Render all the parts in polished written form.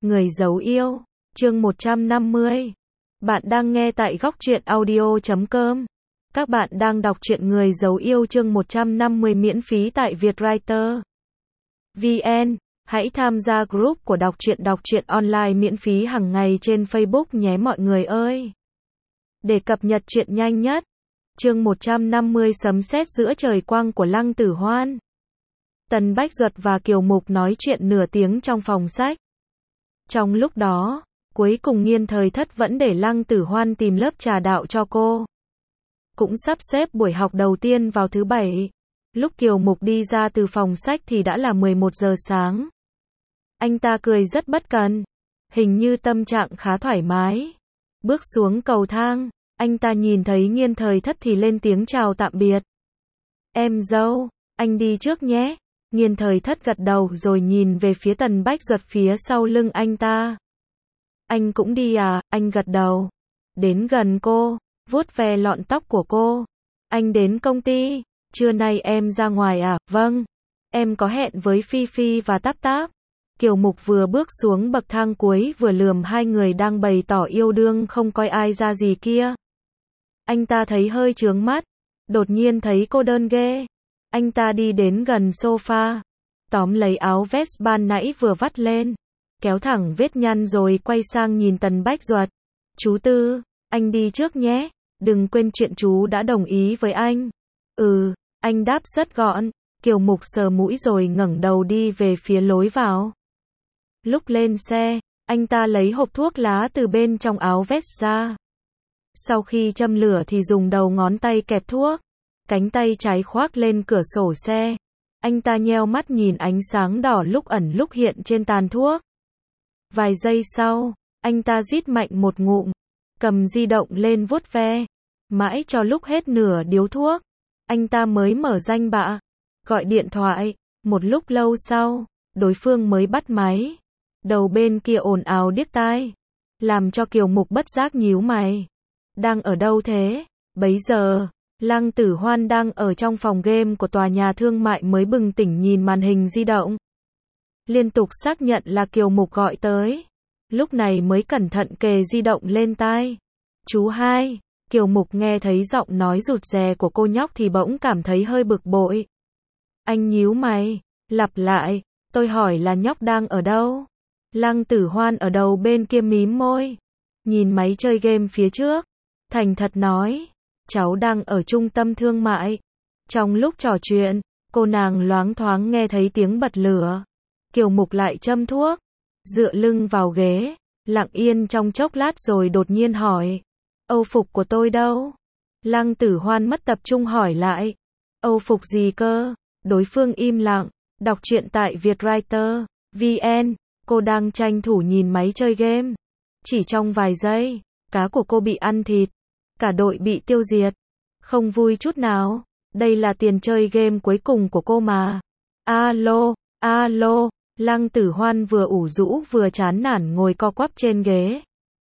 Người giấu yêu, chương 150. Bạn đang nghe tại góc truyện audio.com. Các bạn đang đọc truyện Người giấu yêu chương 150 miễn phí tại Vietwriter VN. Hãy tham gia group của đọc truyện online miễn phí hàng ngày trên Facebook nhé mọi người ơi. Để cập nhật truyện nhanh nhất. Chương 150 sấm sét giữa trời quang của Lăng Tử Hoan. Tần Bách Duật và Kiều Mục nói chuyện nửa tiếng trong phòng sách. Trong lúc đó, cuối cùng Nghiên Thời Thất vẫn để Lăng Tử Hoan tìm lớp trà đạo cho cô. Cũng sắp xếp buổi học đầu tiên vào thứ Bảy. Lúc Kiều Mục đi ra từ phòng sách thì đã là 11 giờ sáng. Anh ta cười rất bất cần. Hình như tâm trạng khá thoải mái. Bước xuống cầu thang, anh ta nhìn thấy Nghiên Thời Thất thì lên tiếng chào tạm biệt. Em dâu, anh đi trước nhé. Nghiên Thời Thất gật đầu rồi nhìn về phía Tần Bách Duật phía sau lưng anh ta. Anh cũng đi à? Anh gật đầu. Đến gần cô, vuốt ve lọn tóc của cô. Anh đến công ty, trưa nay em ra ngoài à? Vâng. Em có hẹn với Phi Phi và Táp Táp. Kiều Mục vừa bước xuống bậc thang cuối vừa lườm hai người đang bày tỏ yêu đương không coi ai ra gì kia. Anh ta thấy hơi chướng mắt, đột nhiên thấy cô đơn ghê. Anh ta đi đến gần sofa, tóm lấy áo vest ban nãy vừa vắt lên, kéo thẳng vết nhăn rồi quay sang nhìn Tần Bách Duật. Chú Tư, anh đi trước nhé, đừng quên chuyện chú đã đồng ý với anh. Anh đáp rất gọn. Kiều Mục sờ mũi rồi ngẩng đầu đi về phía lối vào. Lúc lên xe, anh ta lấy hộp thuốc lá từ bên trong áo vest ra. Sau khi châm lửa thì dùng đầu ngón tay kẹp thuốc. Cánh tay trái khoác lên cửa sổ xe. Anh ta nheo mắt nhìn ánh sáng đỏ lúc ẩn lúc hiện trên tàn thuốc. Vài giây sau, anh ta rít mạnh một ngụm, cầm di động lên vuốt ve. Mãi cho lúc hết nửa điếu thuốc, anh ta mới mở danh bạ, gọi điện thoại. Một lúc lâu sau, đối phương mới bắt máy. Đầu bên kia ồn ào điếc tai, làm cho Kiều Mục bất giác nhíu mày. Đang ở đâu thế? Bấy giờ, Lăng Tử Hoan đang ở trong phòng game của tòa nhà thương mại mới bừng tỉnh nhìn màn hình di động. Liên tục xác nhận là Kiều Mục gọi tới. Lúc này mới cẩn thận kề di động lên tai. Chú hai. Kiều Mục nghe thấy giọng nói rụt rè của cô nhóc thì bỗng cảm thấy hơi bực bội. Anh nhíu mày, lặp lại, tôi hỏi là nhóc đang ở đâu? Lăng Tử Hoan ở đầu bên kia mím môi, nhìn máy chơi game phía trước, thành thật nói, cháu đang ở trung tâm thương mại. Trong lúc trò chuyện, cô nàng loáng thoáng nghe thấy tiếng bật lửa. Kiều Mục lại châm thuốc, dựa lưng vào ghế, lặng yên trong chốc lát rồi đột nhiên hỏi, Âu phục của tôi đâu? Lăng Tử Hoan mất tập trung hỏi lại, Âu phục gì cơ? Đối phương im lặng. Đọc truyện tại Vietwriter VN. Cô đang tranh thủ nhìn máy chơi game. Chỉ trong vài giây, cá của cô bị ăn thịt, cả đội bị tiêu diệt. Không vui chút nào. Đây là tiền chơi game cuối cùng của cô mà. Alo, alo. Lăng Tử Hoan vừa ủ rũ vừa chán nản ngồi co quắp trên ghế.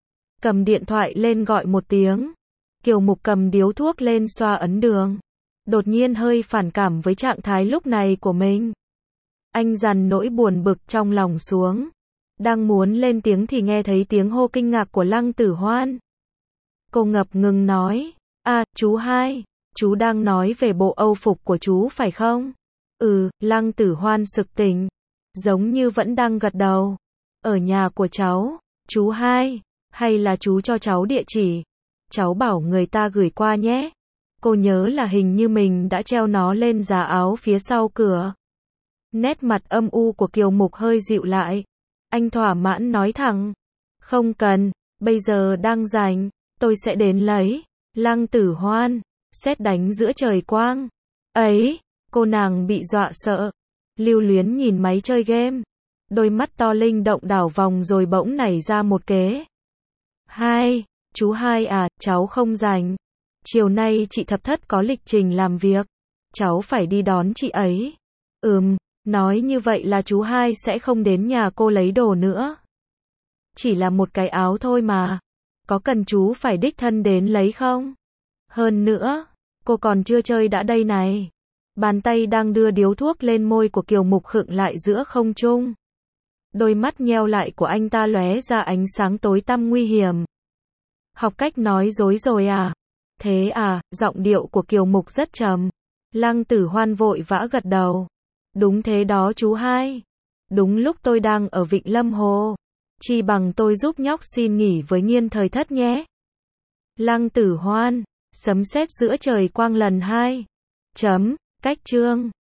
Cầm điện thoại lên gọi một tiếng. Kiều Mục cầm điếu thuốc lên xoa ấn đường. Đột nhiên hơi phản cảm với trạng thái lúc này của mình. Anh dằn nỗi buồn bực trong lòng xuống. Đang muốn lên tiếng thì nghe thấy tiếng hô kinh ngạc của Lăng Tử Hoan. Cô ngập ngừng nói, chú hai, chú đang nói về bộ Âu phục của chú phải không? Lăng Tử Hoan sực tỉnh, giống như vẫn đang gật đầu. Ở nhà của cháu, chú hai, hay là chú cho cháu địa chỉ? Cháu bảo người ta gửi qua nhé. Cô nhớ là hình như mình đã treo nó lên giá áo phía sau cửa. Nét mặt âm u của Kiều Mục hơi dịu lại. Anh thỏa mãn nói thẳng. Không cần, bây giờ đang rảnh, tôi sẽ đến lấy. Lăng Tử Hoan, sét đánh giữa trời quang. Ấy, cô nàng bị dọa sợ. Lưu luyến nhìn máy chơi game. Đôi mắt to linh động đảo vòng rồi bỗng nảy ra một kế. Chú hai à, cháu không rảnh. Chiều nay chị Thập Thất có lịch trình làm việc. Cháu phải đi đón chị ấy. Nói như vậy là chú hai sẽ không đến nhà cô lấy đồ nữa. Chỉ là một cái áo thôi mà. Có cần chú phải đích thân đến lấy không? Hơn nữa, cô còn chưa chơi đã đây này. Bàn tay đang đưa điếu thuốc lên môi của Kiều Mục khựng lại giữa không trung. Đôi mắt nheo lại của anh ta lóe ra ánh sáng tối tăm nguy hiểm. Học cách nói dối rồi à? Thế à, giọng điệu của Kiều Mục rất trầm. Lăng Tử Hoan vội vã gật đầu. Đúng thế đó chú hai. Đúng lúc tôi đang ở Vịnh Lâm Hồ. Chi bằng tôi giúp nhóc xin nghỉ với Nghiên Thời Thất nhé. Lăng Tử Hoan, sấm sét giữa trời quang lần hai. Cách chương